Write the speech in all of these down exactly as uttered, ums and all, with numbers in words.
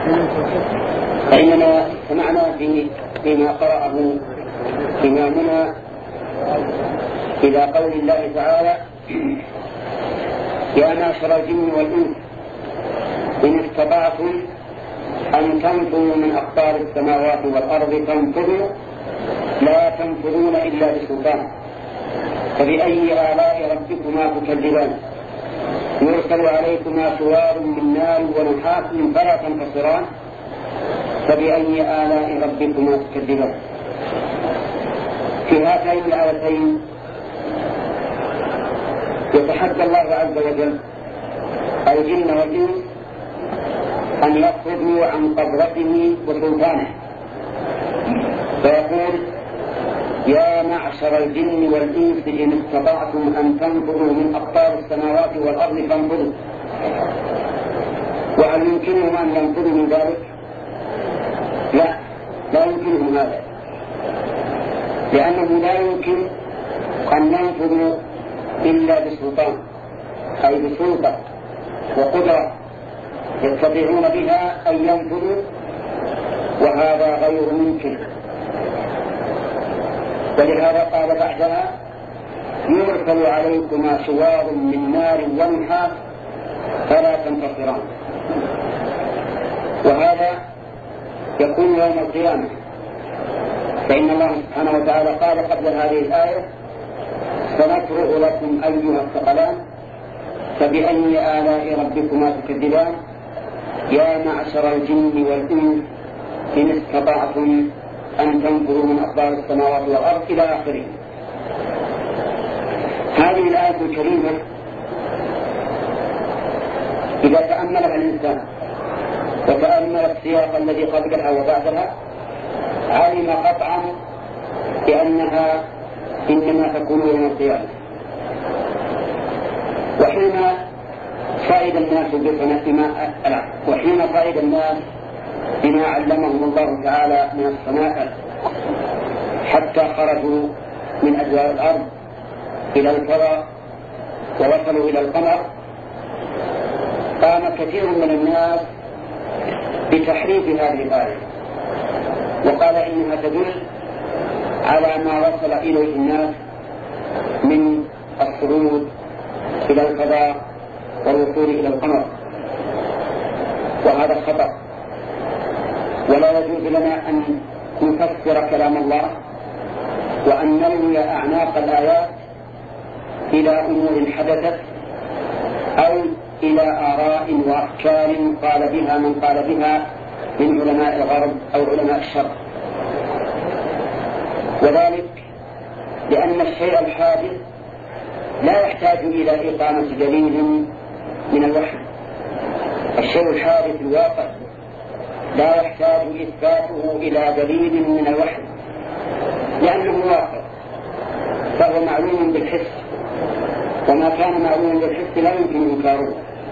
فإننا سمعنا في فيما قرأه إمامنا إلى قول الله تعالى: يا معشر الجن والإنس إن استطعتم أن تنفذوا من أقطار السماوات والأرض فانفذوا لا تنفذون إلا بسلطان فبأي آلاء ربكما تكذبان يرسل عليكما شوار من نار ونحاس فلا تنتصران فبأي آلاء ربكما تكذبان. في هاتين الآيتين يتحدى الله عز وجل الجن والإنس أن يخرجوا عن قدرته وسلطانه، فيقول: يا معشر الجن والإنس إن استطعتم أن تنفذوا من أقطار السماوات والأرض فانفذوا. وهل يمكنهم أن ينفذوا من ذلك؟ لا، لا يمكنهم هذا، لأنه لا يمكن أن ينفذوا إلا بسلطان، أي بسلطة وقدرة يستطيعون بها أن ينفذوا، وهذا غير ممكن. ولهذا قال بعدها: يرسل عليكما شوار من نار ونحاس فلا تنتصران. وهذا يكون يوم القيامة، فإن الله سبحانه وتعالى قال قبل هذه الآية: سنفرغ لكم أيها الثقلان فبأي آلاء ربكما تكذبان يا معشر الجن والإنس إن استطعتم أن تنفذوا من أقطار السماوات والأرض إلى آخره. هذه الآية الكريمة إذا تأملها الإنسان وتأمل السياق الذي قبلها وبعدها علم قطعا بأنها إنما تكون يوم القيامة. وحين صعد الناس بما وحين صعد الناس بما علمهم الله تعالى من الصنائع حتى خرجوا من أجواء الأرض إلى الفضاء ووصلوا إلى القمر، قام كثير من الناس بتحريف هذه الآية، وقال إنها تدل على ما وصل إليه الناس من الصعود إلى الفضاء والوصول إلى القمر، وهذا خطأ. ولا يجوز لنا أن نفسر كلام الله وأن نلوي أعناق الآيات إلى أمور حدثت أو إلى آراء وأفكار قال بها من قال بها من علماء الغرب أو علماء الشرق، وذلك لأن الشيء الحادث لا يحتاج إلى إقامة دليل من الوحي. الشيء الحادث الواقع لا يحتاج إثباته إلى دليل من الوحي، لأنه واقع فهو معلوم بالحس، وما كان معلوم بالحس لا يمكن إنكاره.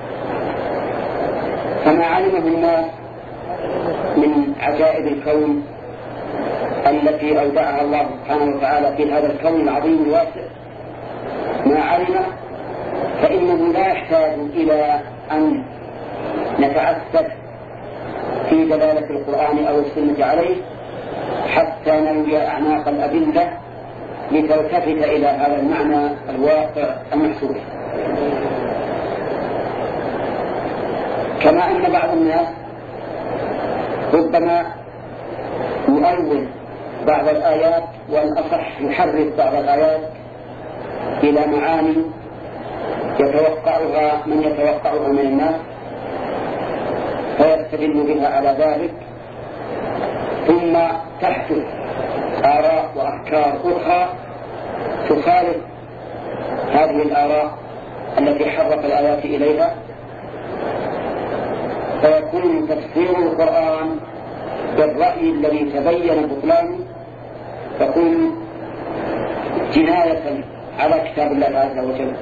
فما علمه الناس من عجائب الكون التي أودعها الله سبحانه وتعالى في هذا الكون العظيم الواسع، ما علم فإنه لا يحتاج إلى أن نتعسف في دلالة القرآن أو السنة عليه حتى نلوي أعناق الأدلة لتلتفت إلى هذا المعنى الواقع المحسوس. كما أن بعض الناس ربما يؤول بعض الآيات، والأصح يحرف بعض الآيات إلى معاني يتوقعها من يتوقعها من الناس فيستدل بها على ذلك، ثم تحدث آراء وأفكار أخرى تخالف هذه الآراء التي حرف الآيات إليها، فيكون تفسير القرآن بالرأي الذي تبين بطلانه تكون جناية على كتاب الله عز وجل.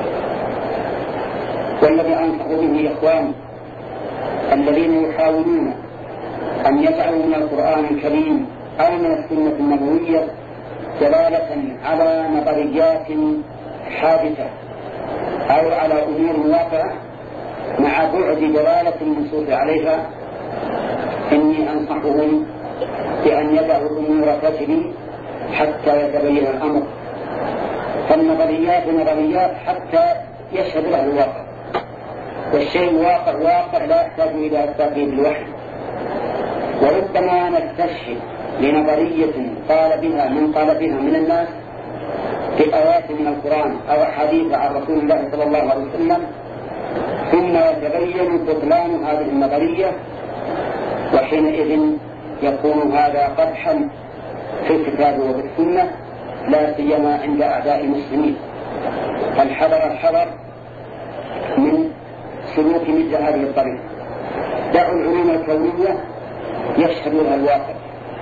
والذي أنصح به إخواني الذين يحاولون أن يجعلوا من القرآن الكريم أو من السنة النبوية دلالة على نظريات حادثة أو على أمور واقعة مع بعد دلالة النصوص عليها، إني أنصحهم بأن يدعوا الأمور تجري حتى يتبين الأمر، فالنظريات نظريات حتى يشهد له الواقع، والشيء واقع واقع لا يحتاج إلى إثباته بالوحي. وربما نستشهد لنظرية قال بها من قال بها من الناس بآيات من القرآن أو حديث عن رسول الله صلى الله عليه وسلم، ثم يتبين بطلان هذه النظرية، وحينئذ يكون هذا قدحا في الكتاب وفي السنة، لا سيما عند أعداء المسلمين. فالحذر الحذر من سلوك مثل هذه الطريقة. دعوا العلوم الكونية يشهد لها الواقع.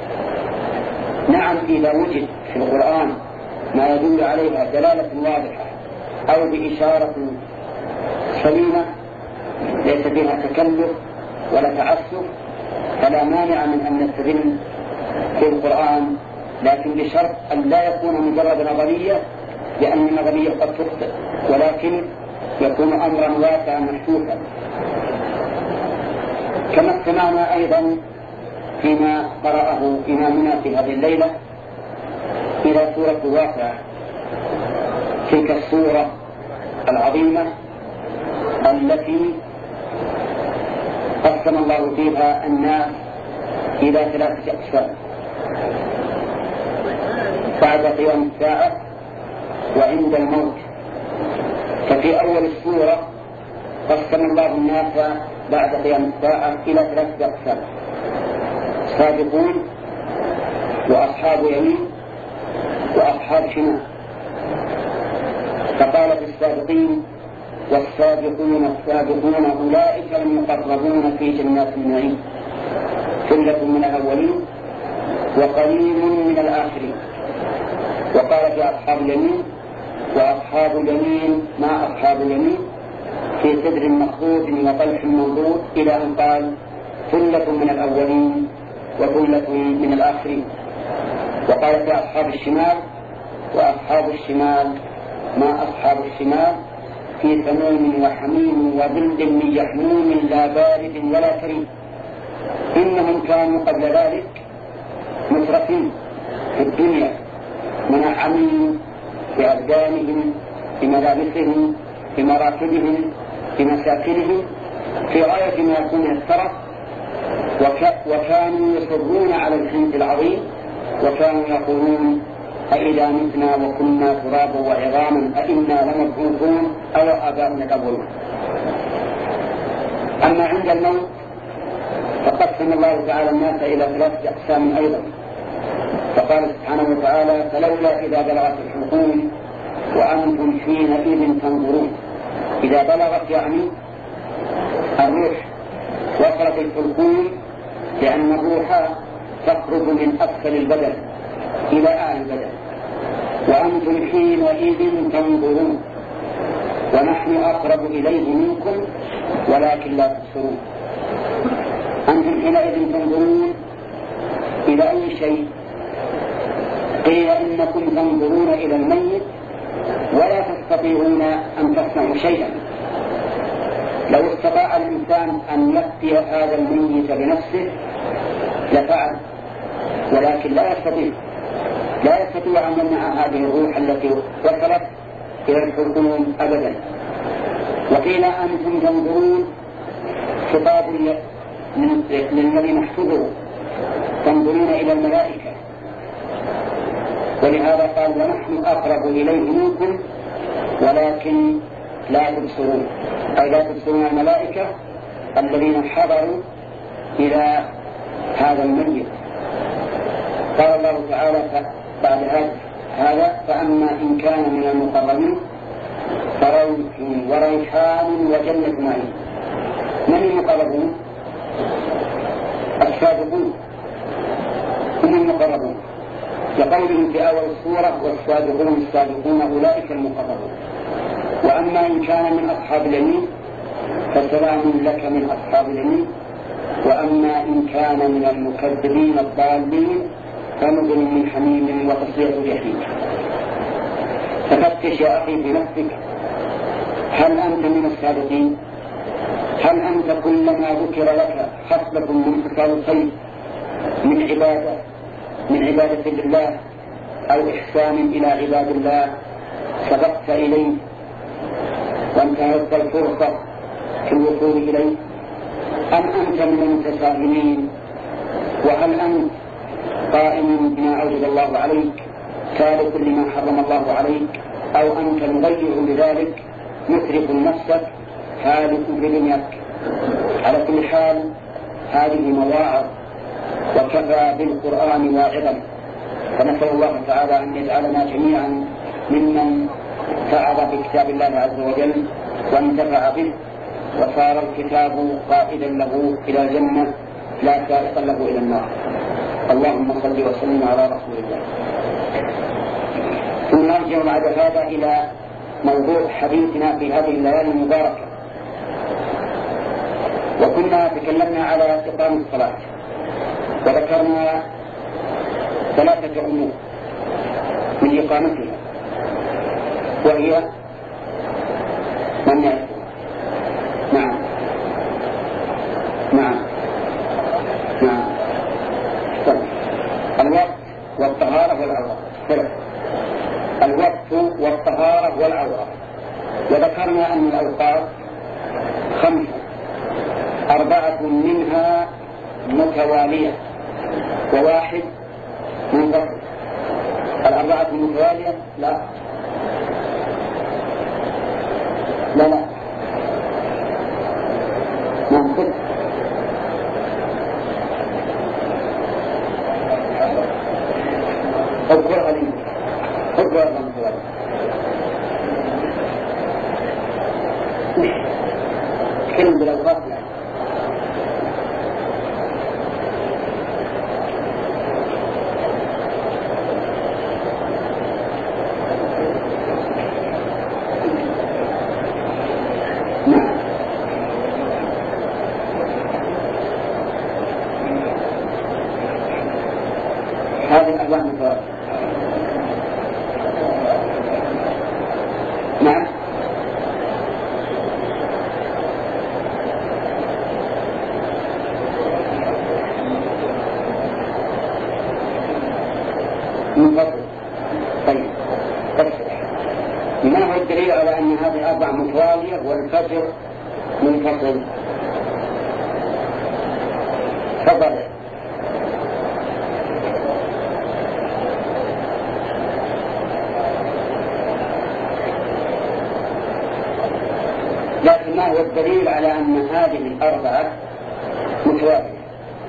نعم إذا وجد في القرآن ما يدل عليها دلالة واضحة أو بإشارة سليمة ليس فيها تكلف ولا تعسف فلا مانع من أن نستدل في القرآن، لكن بشرط أن لا يكون مجرد نظرية، لأن النظرية قد تخطئ، ولكن يكون أمرا واقعا محسوسا. كما استمعنا أيضا فيما قرأه إمامنا في هذه الليلة إلى سورة الواقعة، تلك السورة العظيمة التي قسم الله فيها الناس إلى ثلاثة أقسام بعد قيام الساعة وعند الموت. ففي أول السورة قسم الله الناس بعد قيام الساعة إلى ثلاثة أقسام: سابقون وأصحاب يمين وأصحاب شمال. فقال في السابقين: والسابقون السابقون أولئك المقربون في جنات النعيم، ثلة من الأولين وقليل من الآخرين. وقال في أصحاب اليمين: وأصحاب اليمين ما أصحاب اليمين في سدر مخضود وطلح منضود، إلى أن قال: ثلة من الأولين وثلة من الآخرين. وقال في أصحاب الشمال: وأصحاب الشمال ما أصحاب الشمال في سموم وحميم وظل من يحموم لا بارد ولا كريم، إنهم كانوا قبل ذلك مترفين في الدنيا منعمين بأبدانهم بملابسهم بمراكبهم بمساكنهم في غاية ما يكون من الترف، وكانوا يصرون على الحنث العظيم، وكانوا يقولون: أإذا متنا وكنا ترابا وعظاما أإنا لمبعوثون أو آباؤنا الأولون. أما عند الموت فقسم الله تعالى الناس إلى ثلاثة أقسام أيضا، فقال سبحانه وتعالى: فلولا إذا بلغت الحلقوم وأنتم حينئذ تنظرون. إذا بلغت يعني الروح وصلت الحلقوم، لأن الروح تخرج من أسفل البدن إلى أعلى البدن. وأنتم حينئذ تنظرون ونحن أقرب إليه منكم ولكن لا تبصرون. أنتم حينئذ تنظرون إلى أي شيء؟ قيل إنكم تنظرون إلى الميت ولا تستطيعون أن تصنعوا شيئا. لو استطاع الإنسان أن يأتي هذا الميت بنفسه لفعل، ولكن لا يستطيع لا يستطيع أن يمنع هذه الروح التي وصلت إلى الحلقوم أبدا. وقيل أنتم تنظرون خطاب للذي محفوظه، تنظرون إلى الملائكة، ولهذا قال: ونحن أقرب إليه منكم ولكن لا تبصرون، أي لا تبصرون الملائكة الذين حضروا إلى هذا الميت. قال الله تعالى بعد هذا: فأما إن كان من المقربين فروح وريحان وجنة نعيم. من المقربون؟ السابقون هم المقربون، لقولهم في أول السورة: والسابقون السابقون أولئك المقربون. وأما إن كان من أصحاب اليمين فسلام لك من أصحاب اليمين. وأما إن كان من المكذبين الضالين فنزل من حميم وتصلية جحيم. ففتش يا أخي بنفسك، هل أنت من السابقين هل أنت كلما ذكر لك خصلة من خصال الخير من عبادة من عبادة لله أو إحسان إلى عباد الله سبقت إليه وانتهزت الفرصة في الوصول إليه، أم أنت من المتساهلين؟ وهل أنت قائم بما أوجب الله عليك تارك لما حرم الله عليك، أو أنت مضيع لذلك مترك نفسك هالك بدنياك؟ على كل حال هذه مواعظ وكفى بالقرآن واعظا، فنسأل الله تعالى أن يجعلنا جميعا ممن تعظ بكتاب الله عز وجل وانتفع به وصار الكتاب قائدا له إلى الجنة لا سائقا له إلى النار. اللهم صل وسلم على رسول الله. ثم نرجع بعد هذا إلى موضوع حديثنا في هذه الليالي المباركة، وكنا تكلمنا على إقامة الصلاة وذكرنا ثلاثة أمور من إقامتها، وهي من يعرف؟ نعم نعم نعم الوقت والطهارة والعورة. الوقت والطهارة والعورة. وذكرنا أن الأوقات خمسة، أربعة منها متوالية وواحد منفصل. الأربعة المتوالية لا لا لا منفصل. أذكرها لي أذكرها المتوالية. تكلم بالأوقات لا هذه الأربع متوالية. نعم منفصل. طيب ما هو الدليل على أن هذه الأربع متوالية والفجر منفصل؟ تفضل. لكن ما هو الدليل على أن هذه الأربعة متوالية؟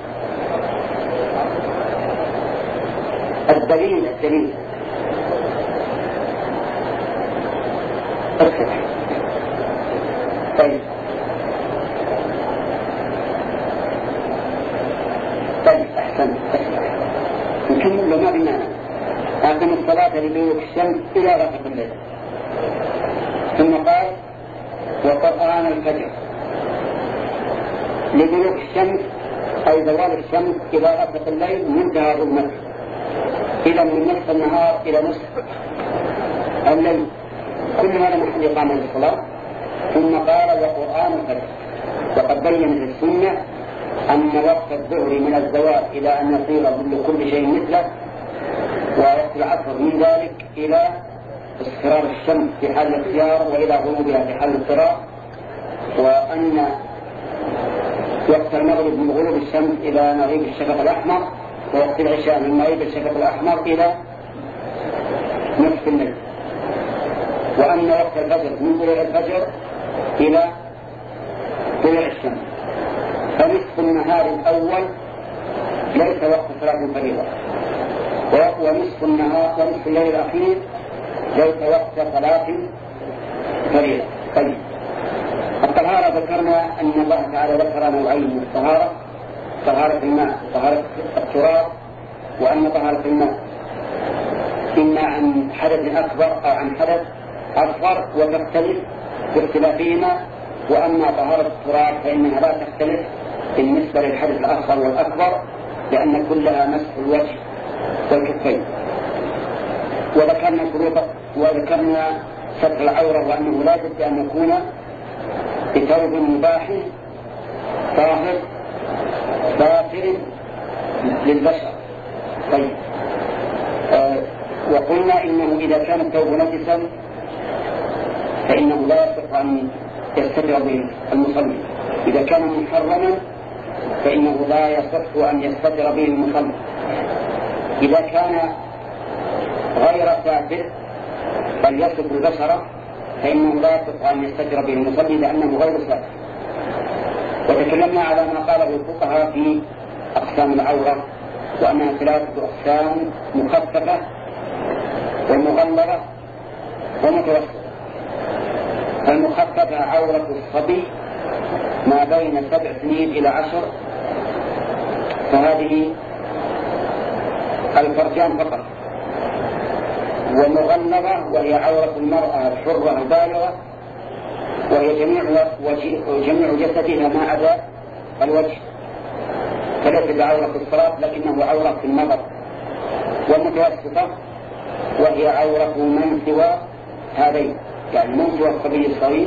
الدليل الدليل أكثر. طيب طيب أحسن نكمل له ما بمعنى أقم الصلاة لدلوك الشمس إلى غسق الليل، ثم قال وقرآن الفجر. لدلوك الشمس أي زوال الشمس إلى غسق الليل منتهى ظلمته، إلى من نصف النهار إلى نصف الليل، كل هذا محل إقامة الصلاة. ثم قال وقرآن الفجر. وقد بينت السنة أن وقت الظهر من الزوال إلى أن يصير ظل كل شيء مثله، ووقت العصر من ذلك إلى اصفرار الشمس في حال الاختيار وإلى غروبها في حال الاضطرار، وأن وقت المغرب من غروب الشمس إلى مغيب الشفق الأحمر، ووقت العشاء من مغيب الشفق الأحمر إلى نصف الليل، وأن وقت الفجر من طلوع الفجر إلى طلوع الشمس. فنصف النهار الأول ليس وقت صلاة الفريضة، ونصف النهار ونصف الليل الأخير ليس وقت صلاة الفريضة. طيب الطهارة ذكرنا أن الله تعالى ذكر نوعين من الطهارة: طهارة الماء وطهارة التراب، وأن طهارة الماء إما عن حدث أكبر أو عن حدث أصغر وتختلف باختلافهما، وأما طهارة التراب فإنها لا تختلف بالنسبة للحدث الأصغر والأكبر، لأن كلها مسح الوجه والكفين. وذكرنا شروط وذكرنا ستر العورة، وأنه لا بد أن يكون بثوب مباح طاهر باطل للبشر. طيب آه وقلنا إنه إذا كان الثوب نجسا فإنه لا يصح أن يستتر به المصلي. إذا كان محرما فإنه لا يصح أن يستتر به المصلي. إذا كان غير ساتر بل يصف البشرة فإنه لا يصح أن يستتر به المصلي لأنه غير ساتر. وتكلمنا على ما قاله الفقهاء في أقسام العورة وأنها ثلاثة أقسام: مخففة ومغلظة ومتوسطة. فالمخففة عورة الصبي ما بين سبع سنين إلى عشر، فهذه الفرجان فقط. ومغلظة وهي عورة المرأة الحرة البالغة، وهي جميع جميع جسدها ما عدا الوجه، فليس بعورة الصلاة لكنه عورة في النظر. والمتوسطة وهي عورة من سوى هذين، يعني من سوى الصبي الصغير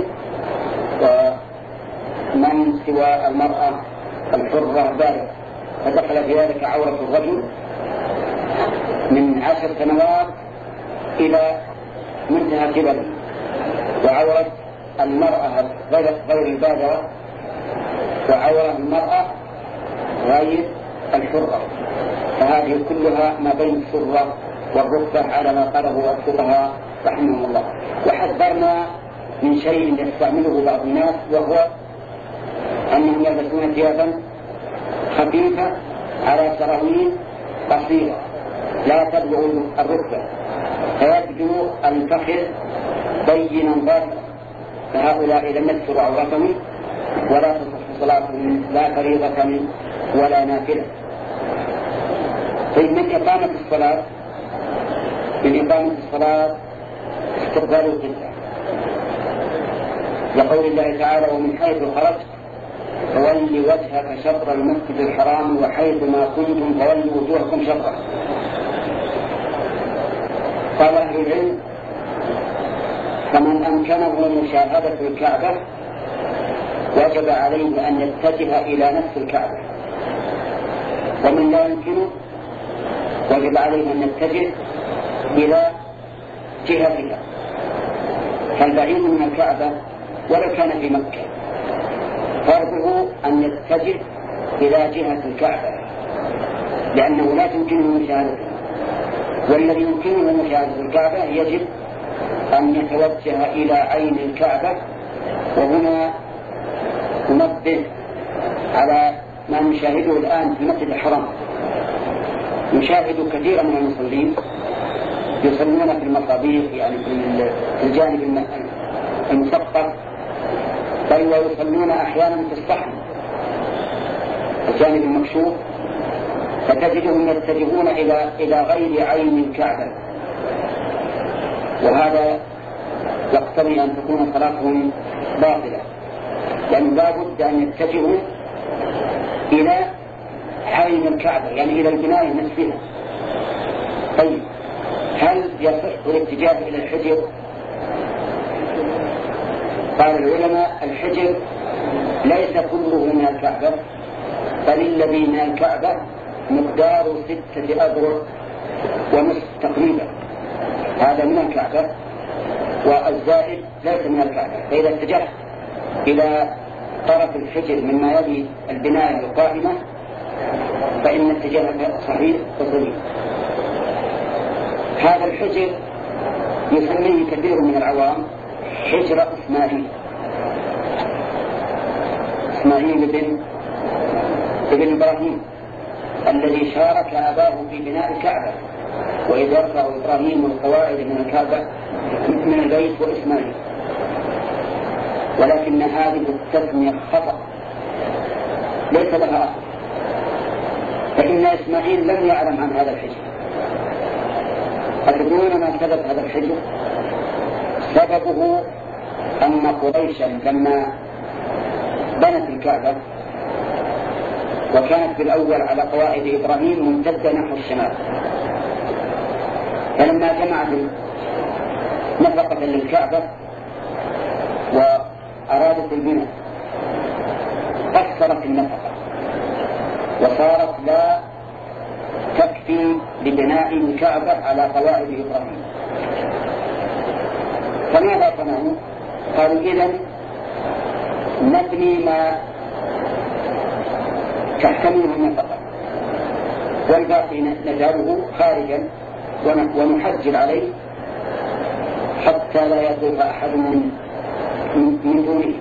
ومن سوى المرأة الحرة البالغة، فدخل في ذلك عورة الرجل من عشر سنوات إلى منتهى كبره، وعورة المرأة غير البالغة، وعورة المرأة غير الحرة. فهذه كلها ما بين السرة والركبة على ما قاله الفقهاء رحمهم الله. وحذرنا من شيء يستعمله بعض الناس، وهو أنهم يلبسون ثيابا خفيفة على سراويل قصيرة لا تبلغ الركبة، فيبدو الفخذ بينا ظاهرا، فهؤلاء لم يستروا عورتهم ولا تصح صلاتهم لا فريضة ولا نافلة. طيب من إقامة الصلاة من إقامة الصلاة استقبال القبلة، لقول الله تعالى: ومن حيث خرجت فولي وجهك شطر المسجد الحرام وحيث ما كنتم فولوا وجوهكم شطره. قال أهل العلم: فمن أمكنه مشاهدة الكعبة وجب عليه أن يتجه إلى نفس الكعبة، ومن لا يمكنه وجب عليه أن يتجه إلى جهتها. فالبعيد من الكعبة ولو كان في مكة فرضه أن يتجه إلى جهة الكعبة، لأنه لا يمكنه مشاهدتها. والذي يمكنه مشاهدة الكعبة يجب أن يتوجه إلى عين الكعبة. وهنا ننبه على ما نشاهده الآن في المسجد الحرام. نشاهد كثيرا من المصلين يصلون في المصابيح، يعني في الجانب المسقط، بل ويصلون أحيانا في الصحن الجانب المكشوف، فتجدهم يتجهون إلى إلى غير عين الكعبة، وهذا يقتضي أن تكون صلاتهم باطلة، لأن لا بد أن يتجهوا إلى عين الكعبة، يعني إلى البناية نفسها. طيب هل يصح الاتجاه إلى الحجر؟ قال العلماء: الحجر ليس كله من الكعبة، بل الذي من الكعبة مقدار ستة أذرع ونصف تقريبا، هذا من الكعبة، والزائد ليس من الكعبة. فإذا اتجهت إلى طرف الحجر مما يلي البناية القائمة فإن اتجاهك صحيح وسليم. هذا الحجر يسميه كثير من العوام حجر إسماعيل إسماعيل بن ابن إبراهيم الذي شارك أباه في بناء الكعبة، وإذ يرفع إبراهيم القواعد من الكعبة من البيت وإسماعيل، ولكن هذه التسمية خطأ ليس لها أصل، فإن إسماعيل لم يعلم عن هذا الحجر. أتدرون ما سبب هذا الحجر؟ سببه أن قريشا لما بنت الكعبة وكانت في الأول على قواعد إبراهيم ممتدة نحو الشمال، فلما جمعت نفقة للكعبة وأرادت البناء أكثرت النفقة وصارت لا تكفي لبناء الكعبة على قواعد إبراهيم. فماذا صنعوا؟ قالوا إذن نبني ما تحتمله النفقة والباقي نجعله خارجا ونحجر عليه حتى لا يطوف أحد من من دونه.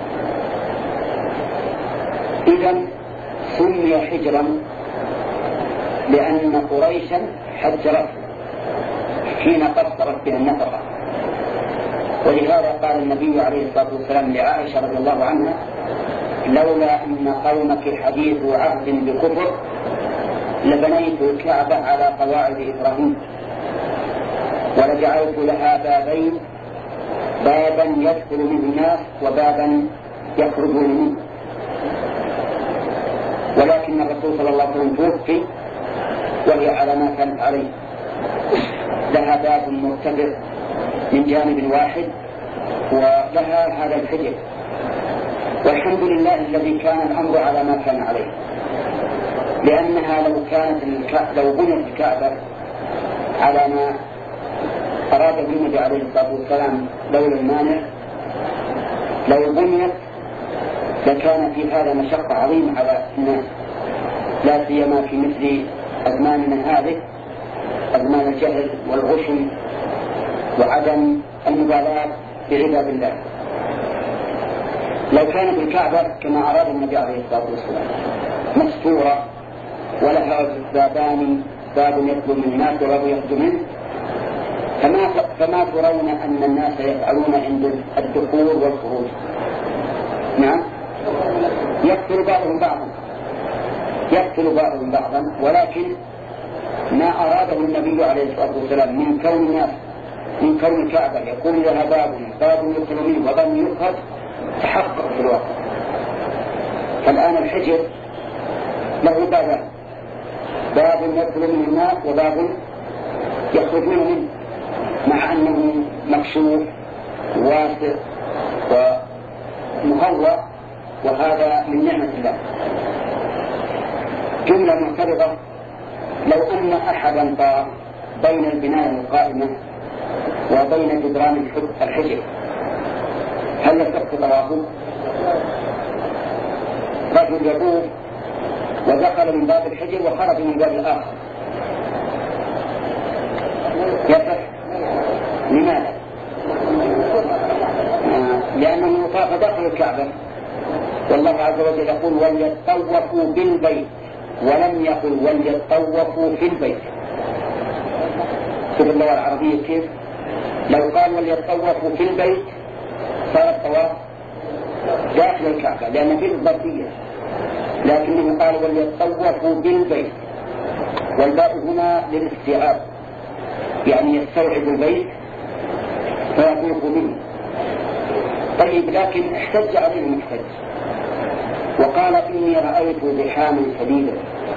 إذن سمي حجرا لأن قريشا حجرته حين قصرت بها النفقة. ولهذا قال النبي عليه الصلاة والسلام لعائشة رضي الله عنها: لولا أن قومك حديث عهد بكفر لبنيت الكعبة على قواعد إبراهيم ولجعلت لها بابين، بابا يدخل منه الناس وبابا يخرجون منه. ولكن الرسول صلى الله عليه وسلم توفي وهي على ما كانت عليه، لها باب مرتفع من جانب واحد ولها هذا الحجر، والحمد لله الذي كان الأمر على ما كان عليه، لأنها لو كانت لو بنيت الكعبة على ما أراد النبي عليه الصلاة والسلام لولا المانع، لو بنيت لكان في هذا مشقة عظيمة على الناس، لا سيما في مثل أزماننا هذه، أزمان الجهل والغشم وعدم المبالاة بعباد الله. لو كانت الكعبة كما أراد النبي عليه الصلاة والسلام مستورة ولها بابان، باب يدخل من الناس وباب يخرج منه، فما فما ترون أن الناس يفعلون عند الدخول والخروج؟ نعم، يقتل بعضهم بعضا يقتل بعضهم بعضا ولكن ما أراده النبي عليه الصلاة والسلام من كون الناس من كون الكعبة يكون لها باب باب يدخل منه وباب يخرج تحقق في الواقع. فالآن الحجر له بابان، باب يدخل منه الناس وباب يخرجون منه، مع أنه مكشوف واسع ومهوى، وهذا من نعمة الله. جملة معترضة: لو أن أحدا طار بين البناء القائمة وبين جدران الحجر هل يصح طوافه؟ رجل يطوف ودخل من باب الحجر وخرج من باب الآخر، يصح. لماذا؟ لأنه طاف داخل الكعبة، والله عز وجل يقول: وليطوفوا بالبيت، ولم يقل وليطوفوا في البيت. شوف اللغة العربية كيف، لو قال وليطوفوا في البيت صار الطواف داخل الكعبة لأن فيه الظرفية، لكنه قال وليطوفوا بالبيت، والباء هنا للاستيعاب، يعني يستوعب البيت فيطوف به. طيب، لكن احتج عليه المحتج وقال: إني رأيت زحاما شديدا،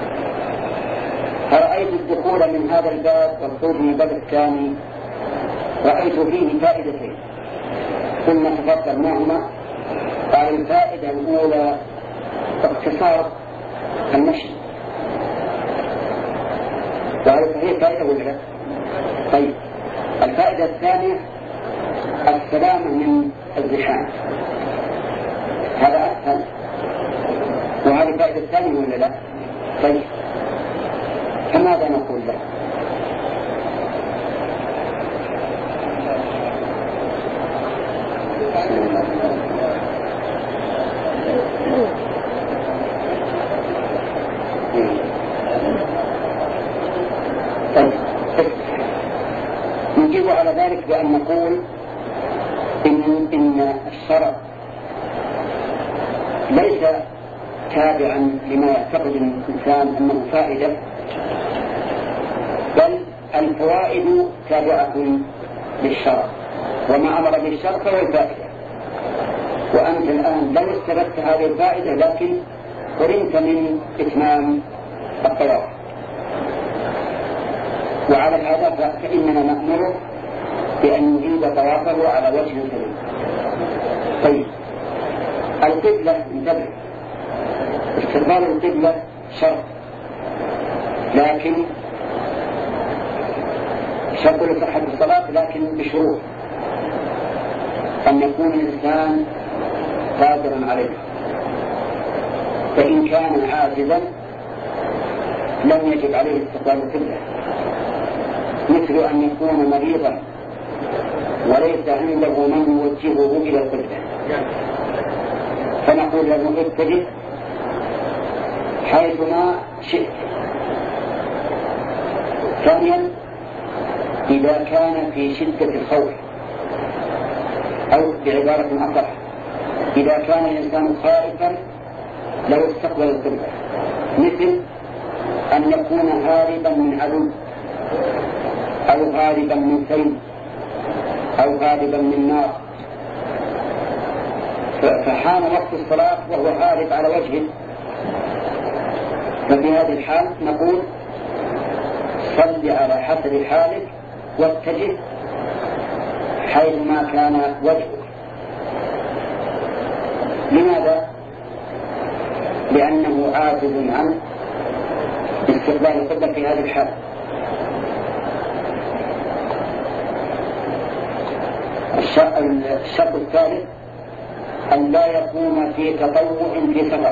فرأيت الدخول من هذا الباب والخروج من الباب الثاني، رأيت فيه فائدتين. ثم تفضل معهما. قال: الفائدة الأولى اختصار المشي، وهذه صحيح فائدة ولا لا؟ طيب، الفائدة الثانية السلامة من الزحام، هذا أسهل، وهذه الفائدة الثانية ولا لا؟ طيب، فماذا نقول له؟ طيب، نجيب على ذلك بأن نقول إن, إن الشرع ليس تابعا لما يعتقد الإنسان أنه فائدة، بل الفوائد تابعة للشرع، وما أمر بالشرع فهو الفائدة. وأنت الآن لو استبدت هذه الفائدة لكن قرنت من إتمام الطواف، وعلى هذا فإننا نأمره بأن يجيب طوافه على وجه سليم. طيب، القبلة انتبه، استقبال القبلة شرط، لكن شرط لصحة الصلاة لكن بشروط، أن يكون الإنسان قادرا عليه، فإن كان عاجزا لم يجب عليه استقبال القبلة، مثل أن يكون مريضا وليس عنده من يوجهه إلى القبلة، فنقول له اتجه حيثما شئت. ثانيا، إذا كان في شدة الخوف، أو بعبارة أصح إذا كان الإنسان خائفا لو استقبل القبلة، مثل أن يكون هاربا من عدو، أو هاربا من سيل، أو هاربا من نار، فحان وقت الصلاة وهو هارب على وجهه، ففي هذه الحال نقول صل على حسب حالك واتجه حيثما كان وجهك. لماذا؟ لأنه عاجز عن استقبال القبلة في هذه الحال. الشرط الثالث أن لا يكون في تطوع في سفر،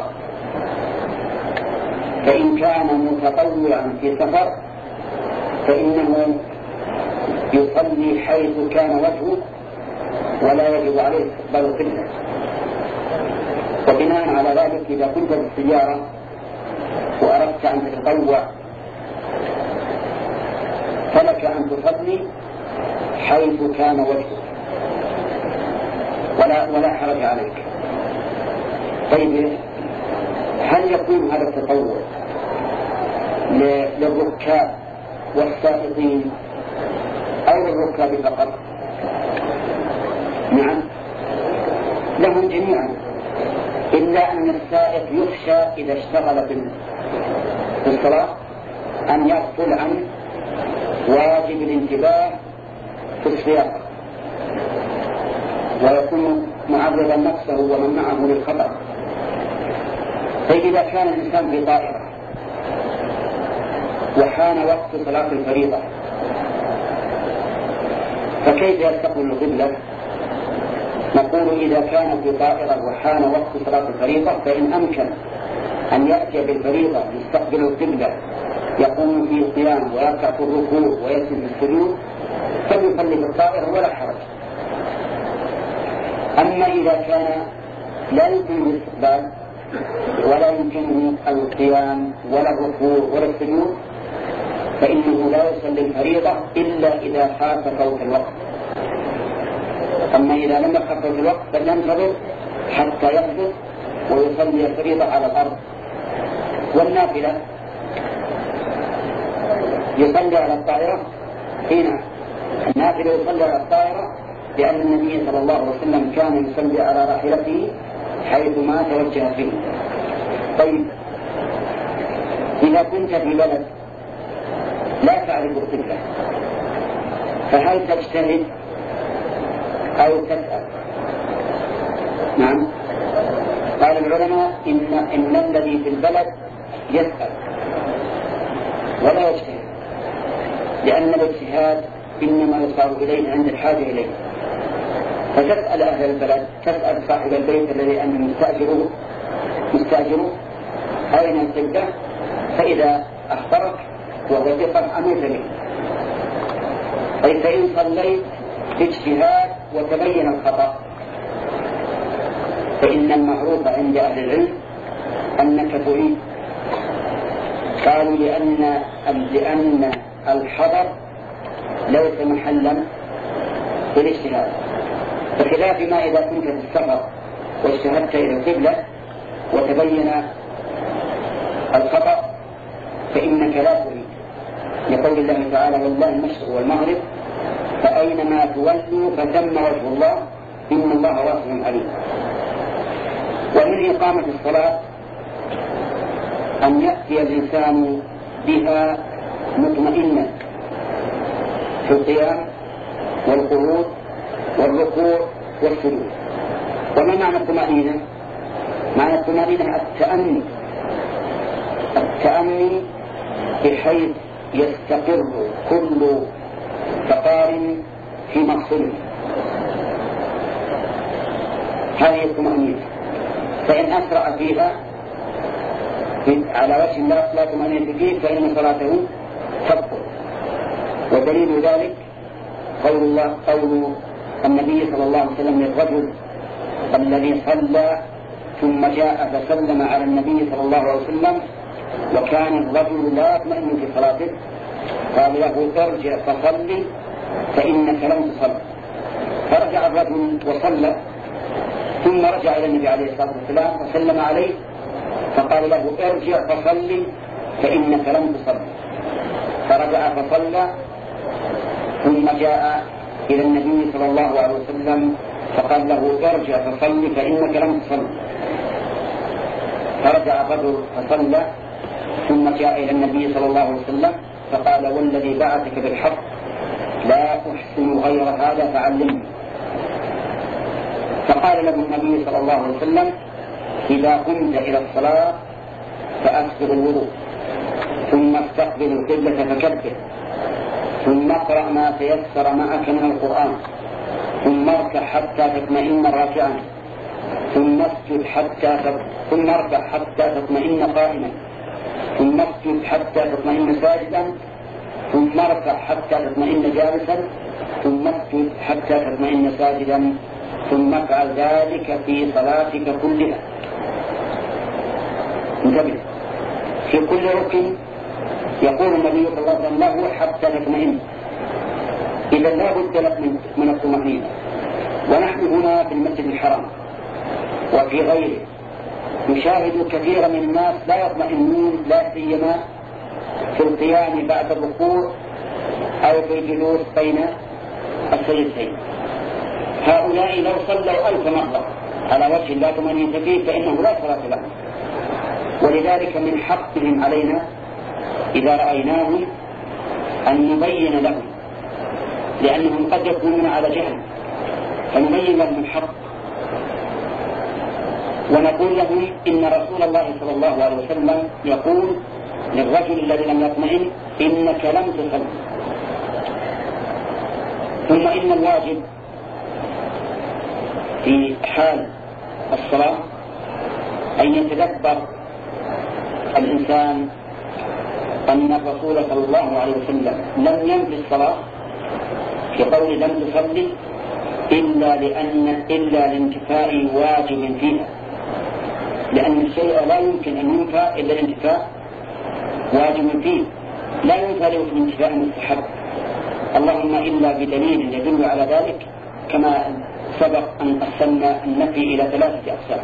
فإن كان متطوعا في سفر فإنه يصلي حيث كان وجهه ولا يجب عليه استقبال القبلة. وبناء على ذلك إذا كنت بالسيارة وأردت أن تتطوع فلك أن تصلي حيث كان وجهك ولا, ولا حرج عليك. طيب، هل يكون هذا التطوع للركاب والسائقين أو للركاب فقط؟ نعم، لهم جميعا، إلا أن السائق يخشى إذا اشتغل في الصلاة أن يغفل عن واجب الانتباه في السياقة ويكون معرضا نفسه ومن معه للخطر. فإذا كان الإنسان في طائرة وحان وقت صلاة الفريضة فكيف يستقبل القبلة؟ نقول إذا كان في طائرة وحان وقت صلاة الفريضة فإن أمكن أن يأتي بالفريضة يستقبل القبلة، يقوم في القيام ويركع في الركوع ويسجد في السجود، فليصلي في الطائرة ولا حرج. أما إذا كان لا يمكنه الاستقبال ولا يمكنه القيام ولا الركوع ولا السجود فإنه لا يصلي الفريضة إلا إذا خاف فوت الوقت. أما إذا لم يخف فوت الوقت فلينتظر حتى يحدث ويصلي الفريضة على الأرض. والنافلة يصلي على الطائرة حين النافلة يصلي على الطائرة، لأن النبي صلى الله عليه وسلم كان يصلي على راحلته حيث ما توجه فيه. طيب، إذا كنت في بلد لا تعرف القبلة فهل تجتهد أو تسأل؟ نعم، قال العلماء إن, إن الذي في البلد يسأل ولا يجتهد، لأن الاجتهاد إنما يصار إليه عند الحاجة إليه. فتسأل أهل البلد، تسأل صاحب البيت الذي أنت مستأجره مستأجره أين القبلة، فإذا أخبرك وهو ثقة أمرت به. فإن صليت باجتهاد وتبين الخطأ فإن المعروف عند أهل العلم أنك تعيد. قالوا لأن لأن الحضر ليس محلا للاجتهاد، بخلاف ما إذا كنت في السفر واجتهدت إلى القبلة وتبين الخطأ فإنك لا تريد، لقول الله تعالى: والله المشرق والمغرب فأينما تولوا فثم وجه الله إن الله واسع عليم. ومن إقامة الصلاة أن يأتي الإنسان بها مطمئنا في القيام والقعود والركوع والسجود. وما معنى الطمأنينة؟ معنى الطمأنينة التأني الأمن بحيث يستقر كل فقار في مقصده. هذه الطمأنينة. فإن أسرع فيها على وجه لا طمأنينة فيه فإن صلاته تبطل. ودليل ذلك قول الله قول النبي صلى الله عليه وسلم للرجل الذي صلى ثم جاء فسلم على النبي صلى الله عليه وسلم وكان الرجل لا يطمئن في صلاته، قال له ارجع فصلي فإنك لم تصلي. فرجع الرجل وصلى، ثم رجع إلى النبي عليه الصلاة والسلام وسلم عليه فقال له ارجع فصلي فإنك لم تصلي. فرجع فصلى، ثم جاء إلى النبي صلى الله عليه وسلم فقال له ارجع فصلي فإنك لم تصلي. فرجع الرجل فصلى، ثم جاء إلى النبي صلى الله عليه وسلم فقال والذي بعثك بالحق لا أحسن غير هذا فعلمني. فقال له النبي صلى الله عليه وسلم إذا قمت إلى الصلاة فأسبغ الوضوء، ثم استقبل القبلة فكبر، ثم اقرأ ما تيسر معك من القرآن، ثم اركع حتى تطمئن راكعا، ثم اسجد حتى ثم اركع حتى تطمئن قائما، ثم اسجد حتى تطمئن ساجدا، ثم اركع حتى تطمئن جالسا، ثم اسجد حتى تطمئن ساجدا، ثم افعل ذلك في صلاتك كلها. انتبه، في كل ركن يقول النبي صلى الله عليه وسلم له حتى تطمئن. إذا لا بد لك من الطمأنينة. ونحن هنا في المسجد الحرام وفي غيره نشاهد كثيرا من الناس لا يطمئنون، لا سيما في القيام بعد الركوع أو في الجلوس بين السجدتين. هؤلاء لو صلوا ألف مرة على وجه لا طمأنينة فيه فإنه لا صلاة لهم. ولذلك من حقهم علينا إذا رأيناهم أن نبين لهم، لأنهم قد يكونون على جهل، فنبين لهم الحق ونقول لهم إن رسول الله صلى الله عليه وسلم يقول للرجل الذي لم يطمئن إنك لم تصل. ثم إن الواجب في حال الصلاة أن يتدبر الإنسان أن الرسول صلى الله عليه وسلم لم ينفي الصلاة في قول لم تصلي إلا لأن إلا لانتفاء واجب فيها، لأن الشيء لا يمكن أن ينفى إلا الانتفاء واجب فيه، لا ينفى له الانتفاء مستحب، اللهم إلا بدليل يدل على ذلك، كما سبق أن قسمنا النفي إلى ثلاثة أقسام.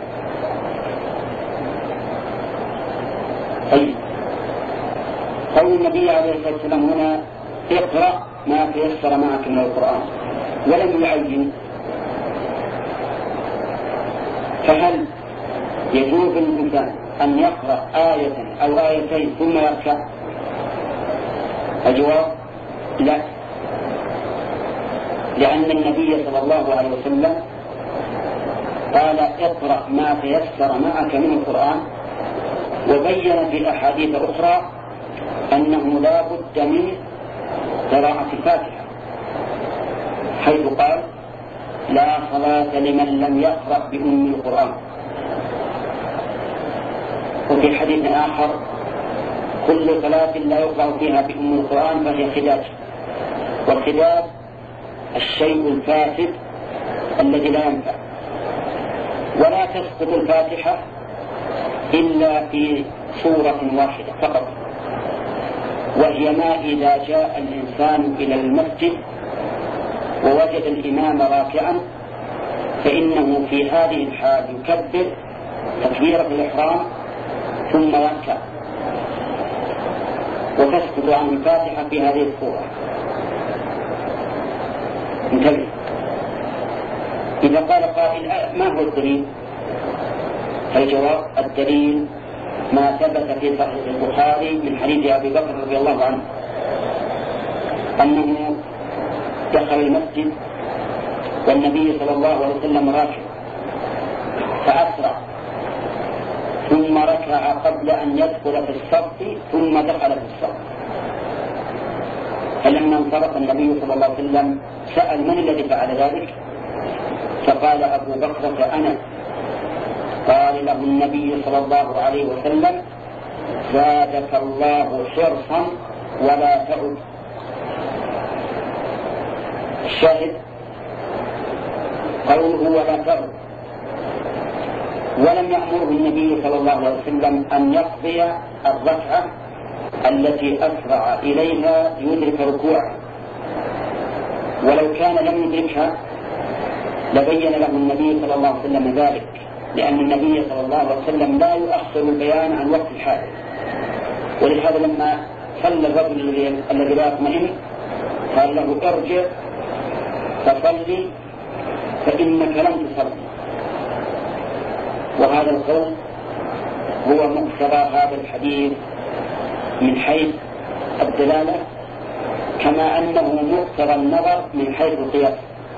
طيب، قول النبي عليه الصلاة والسلام هنا اقرأ ما تيسر معك من القرآن ولم يعين، فهل يجوز للإنسان أن يقرأ آية أو آيتين ثم يركع؟ الجواب لا، لأن النبي صلى الله عليه وسلم قال اقرأ ما تيسر معك من القرآن، وبين في أحاديث أخرى أنه لا بد من قراءة الفاتحة، حيث قال لا صلاة لمن لم يقرأ بأم القرآن. وفي حديث آخر كل صلاة لا يقرأ فيها بأم القرآن فهي خداج، والخداج الشيء الفاسد الذي لا ينفع. ولا تسقط الفاتحة إلا في سورة واحدة فقط، وهي ما إذا جاء الإنسان إلى المسجد ووجد الإمام راكعا فإنه في هذه الحال يكبر تكبيرة الإحرام ثم يركع، وتسقط عن الفاتحة في هذه الصورة. انتبه، إذا قال قائل ما هو الدليل؟ فالجواب الدليل ما ثبت في صحيح البخاري من حديث أبي بكر رضي الله عنه أنه دخل المسجد والنبي صلى الله عليه وسلم راكع فأسرع، ثم ثم ركع قبل أن يدخل في الصف ثم دخل في الصف. فلما انصرف النبي صلى الله عليه وسلم سأل من الذي فعل ذلك؟ فقال أبو بكر أنا. قال له النبي صلى الله عليه وسلم زادك الله حرصا ولا تعد. الشاهد قوله ولا تعد، ولم يأمره النبي صلى الله عليه وسلم أن يقضي الركعة التي أسرع إليها يدرك ركوعها، ولو كان لم يدركها لبين له النبي صلى الله عليه وسلم ذلك، لأن النبي صلى الله عليه وسلم لا يؤخر البيان عن وقت الحاجة. ولهذا لما صلى الرجل الذي لا يطمئن قال له ارجع فصلي فإنك لم تصلي. وهذا القول هو مقتضى هذا الحديث من حيث الدلالة، كما أنه مقتضى النظر من حيث القياس.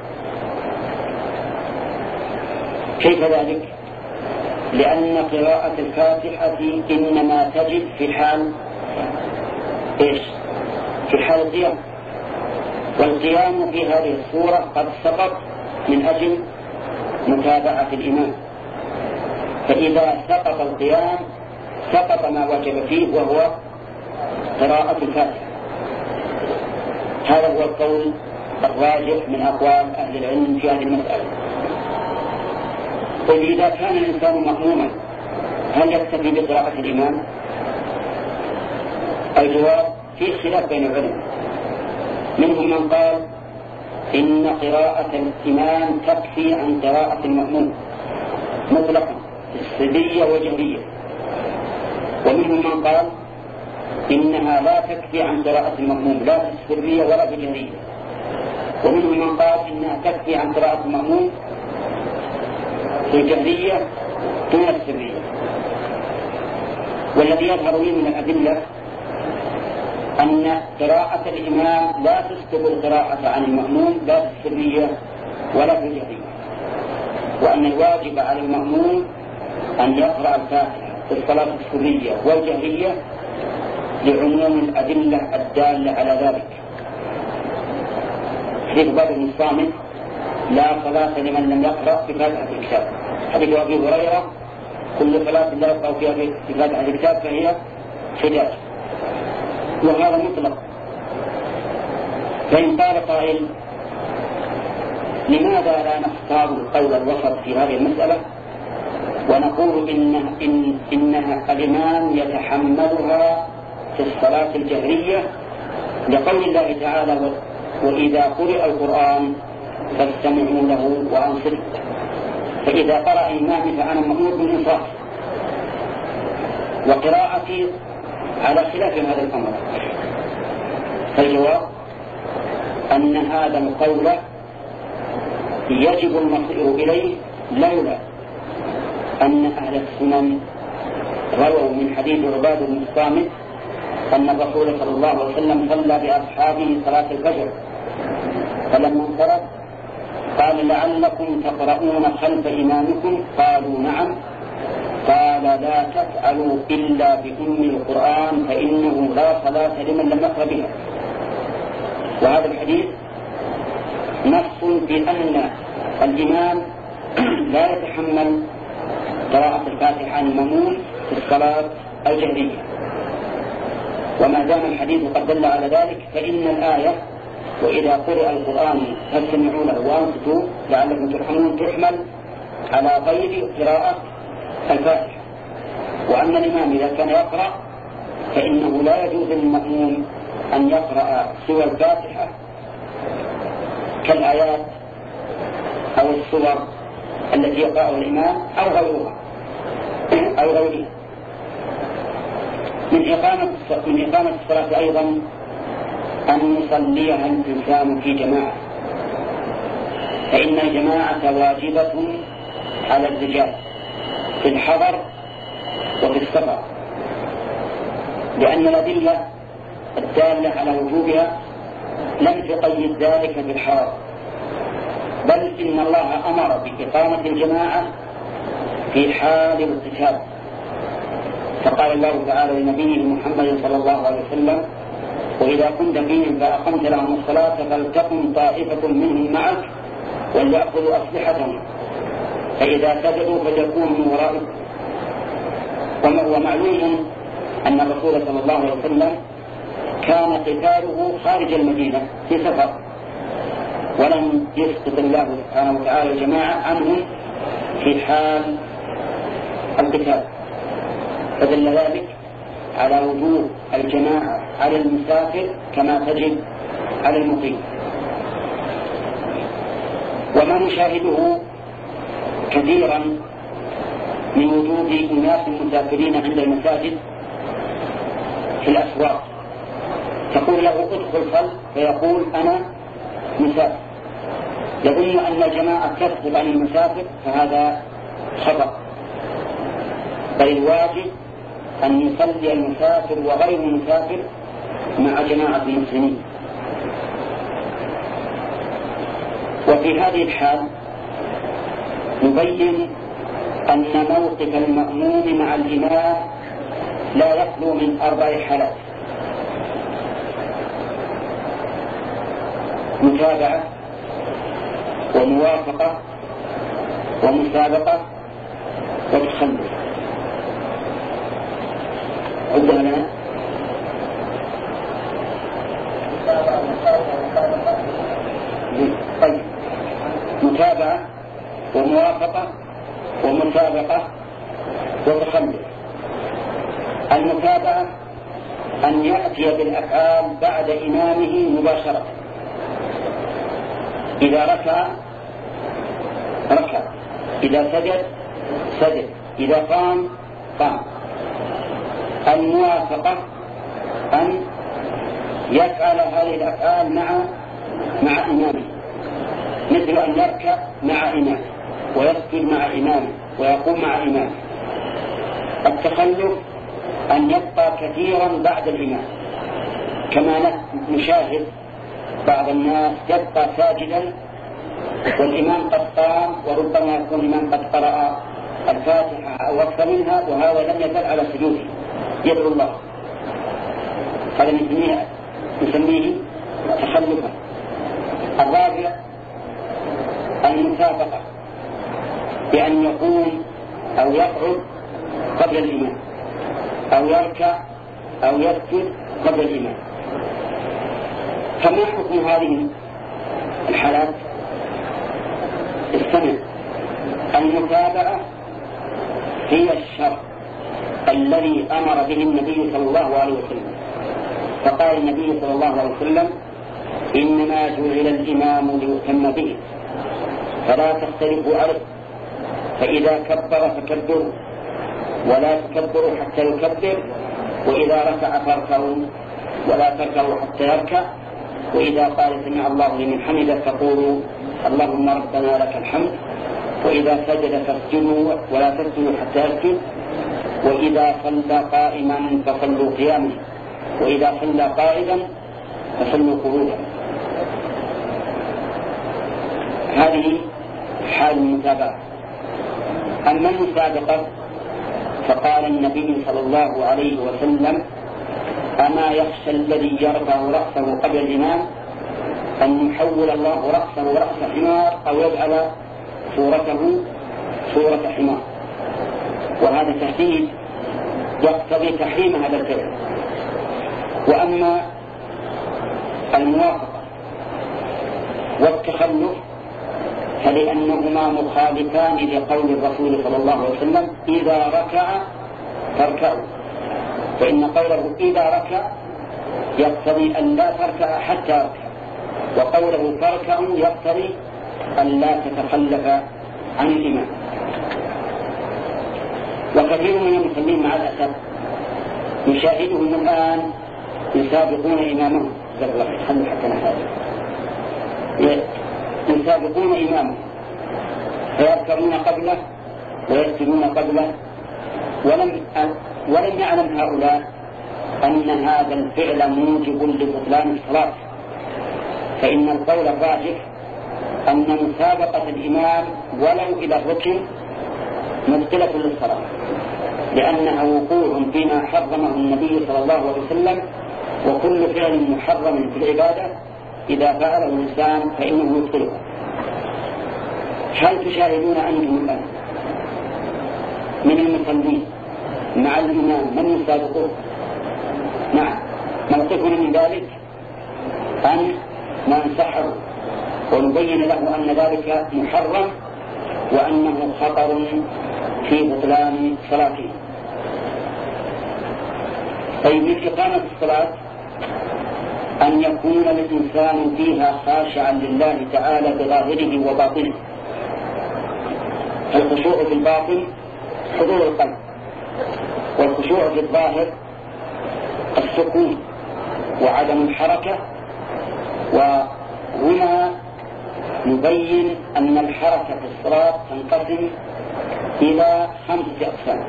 كيف ذلك؟ لأن قراءة الفاتحة إنما تجد في حال إيش؟ في حال القيام، والقيام في هذه الصورة قد سقط من أجل متابعة الإمام، فإذا سقط القيام سقط ما وجب فيه وهو قراءة الفاتحة. هذا هو القول الراجح من أقوال أهل العلم في هذه المسألة. وإذا كان الإنسان مأموما هل يكتفي بقراءة الإمام؟ الجواب فيه خلاف بين العلم. منهم من قال إن قراءة الإمام تكفي عن قراءة المأموم مطلقا سرية وجهرية، ومنهم من قال إنها لا تكفي عن قراءة المأموم لا في السرية ولا في الجهرية، ومنهم من قال إنها تكفي عن قراءة المأموم في الجهرية دون السرية. والذي يظهر لي من الأدلة أن قراءة الإمام لا تسقط القراءة عن المأموم لا في السرية ولا في الجهرية، وأن الواجب على المأموم أن يقرأ الفاتحة في الصلاة السرية والجهرية لعموم الأدلة الدالة على ذلك. حديث عبادة بن الصامت لا صلاة لمن لم يقرأ بفاتحة الكتاب. حديث أبي هريرة كل صلاة لا يقرأ فيها بفاتحة الكتاب فهي حجاج، وهذا مطلق. فإن قال قائل لماذا لا نختار القول الوسط في هذه المسألة ونقول إن إن إنها الإمام يتحملها في الصلاة الجهرية لقول الله تعالى وإذا قرئ القرآن فاستمعوا له وأنصتوا، فإذا قرأ إمامي فأنا مأمور بالإنصات، وقراءتي على خلاف هذا الأمر. فالجواب أن هذا القول يجب المصير إليه لولا أن أهل السنن رووا من حديث عبادة بن الصامت أن الرسول صلى الله عليه وسلم صلى بأصحابه صلاة الفجر، فلما انصرف قال لعلكم تقرؤون خلف إمامكم؟ قالوا نعم. قال لا تفعلوا إلا بأم القرآن فإنه لا صلاة لمن لم يقرأ بها. وهذا الحديث نص في أن الإمام لا يتحمل قراءة الفاتحة عن المأموم في الصلاة الجهرية، وما دام الحديث قد دل على ذلك فإن الآية وإذا قرئ القرآن فاستمعوا له وأنصتوا لعلكم ترحمون تحمل على غير قراءة الفاتحة. وأن الإمام إذا كان يقرأ فإنه لا يجوز للمأموم أن يقرأ سوى الفاتحة كالآيات أو السور التي يقرأها الإمام أو غيرها أو غيرها. من إقامة من إقامة الصلاة أيضا أن يصليها الإنسان في جماعة، فإن الجماعة واجبة على الرجال في الحضر وفي السفر، لأن الأدلة الدالة على وجوبها لم تقيد ذلك بالحضر، بل إن الله أمر بإقامة الجماعة في حال القتال، فقال الله تعالى لنبيه محمد صلى الله عليه وسلم: وإذا كنت فيهم فأقمت لهم الصلاة فلتقم طائفة منهم معك وليأخذوا أسلحتهم فإذا سجدوا فليكونوا من ورائهم. ومعلوم أن الرسول صلى الله عليه وسلم كان قتاله خارج المدينة في سفر، ولم يسقط الله سبحانه وتعالى الجماعة عنهم في حال القتال، فدل ذلك على وجوب الجماعة على المسافر كما تجب على المقيم. وما نشاهده كثيرا من وجود أناس مسافرين عند المساجد في الأسواق، تقول له ادخل صل فيقول أنا مسافر، يظن أن الجماعة تسقط عن المسافر، فهذا خطأ، بل الواجب أن يصلي المسافر وغير المسافر مع جماعة المسلمين. وفي هذه الحال نبين أن موقف المأموم مع الإمام لا يخلو من أربع حالات: متابعة وموافقة ومسابقة وتخلف. عدها لنا. طيب، متابعة وموافقة ومسابقة وتخلف. المتابعة أن يأتي بالأفعال بعد إمامه مباشرة، إذا ركع ركع، إذا سجد سجد، إذا قام قام. الموافقة أن يفعل هذه الأفعال مع مع إمامه، مثل أن يركع مع إمامه ويسجد مع إمامه ويقوم مع إمامه. التخلف أن يبقى كثيرا بعد الإمام، كما نشاهد بعض الناس يبقى ساجدا والإمام قد قام، وربما يكون الإمام قد قرأ الفاتحة أو أكثر منها وهذا لم يزل على سجوده يدعو الله، هذا نسميه نسميه تخلفا. الرابع المسابقة، بأن يقوم أو يقعد قبل الإمام أو يركع أو يسجد قبل الإمام. فما حكم هذه الحالات؟ استمع. المتابعة هي الشرط الذي أمر به النبي صلى الله عليه وسلم، فقال النبي صلى الله عليه وسلم: إنما جعل الإمام ليؤتم به فلا تختلفوا عليه، فإذا كبر فكبروا ولا تكبروا حتى يكبر، وإذا ركع فاركعوا ولا تركعوا حتى يركع، وإذا قال سمع الله لمن حمده فقولوا اللهم ربنا لك الحمد، وإذا سجد فاسجدوا ولا تسجدوا حتى يسجد، وإذا صلى قائما فصلوا قياما، وإذا صلى قائدا فصلوا قعودا. هذه حال المتابعة. أما المسابقة فقال النبي صلى الله عليه وسلم: أما يخشى الذي يرفع رأسه قبل الإمام أن يحول الله رأسه رأس حمار أو يجعل صورته صورة حمار. وهذا تهديد يقتضي تحريم هذا الفعل. وأما الموافقة والتخلف فلأنهما مخالفان لقول الرسول صلى الله عليه وسلم: إذا ركع فاركعوا، فإن قوله إذا ركع يقتضي أن لا تركع حتى يركع، وقوله فاركعوا يقتضي أن لا تتخلف عن الإمام. وكثير من المسلمين مع الأسف نشاهدهم الآن يسابقون إمامهم، خلوا حتى نحاول يسابقون إمامهم فيركعون قبله ويسجدون قبله، ولم ولم يعلم هؤلاء أن هذا الفعل موجب لبطلان الصلاة. فإن القول الراجح أن مسابقة الإمام ولو إلى الركن مبطلة للصلاة، لأنها وقوع فيما حرمه النبي صلى الله عليه وسلم، وكل فعل محرم في العبادة إذا فعله الإنسان فإنه يبطله. هل تشاهدون أنتم الآن من المصلين مع الإمام من يسابقه؟ نعم، موقفنا من ذلك أن ننصحه ونبين له أن ذلك محرم وأنه خطر في بطلان صلاته. أي من إقامة الصلاة أن يكون الإنسان فيها خاشعا لله تعالى بظاهره وباطنه. الخشوع في الباطن حضور القلب، والخشوع في الظاهر السكون وعدم الحركة. وهنا نبين أن الحركة في الصلاة تنقسم إلى خمسة أقسام: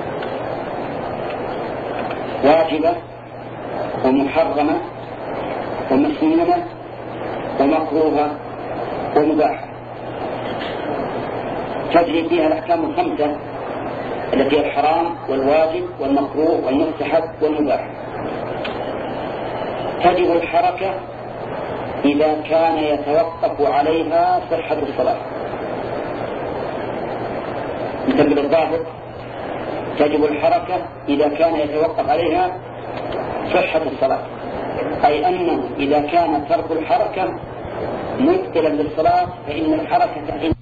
واجبة ومحرمة ومسنونة ومكروهة ومباحة. تجري فيها الأحكام الخمسة التي هي الحرام والواجب والمكروه والمستحب والمباح. تجب الحركة إذا كان يتوقف عليها صحة الصلاة. مثل الظاهر تجب الحركة إذا كان يتوقف عليها صحة الصلاة، أي أنه إذا كان ترك الحركة مبطلا للصلاة فإن الحركة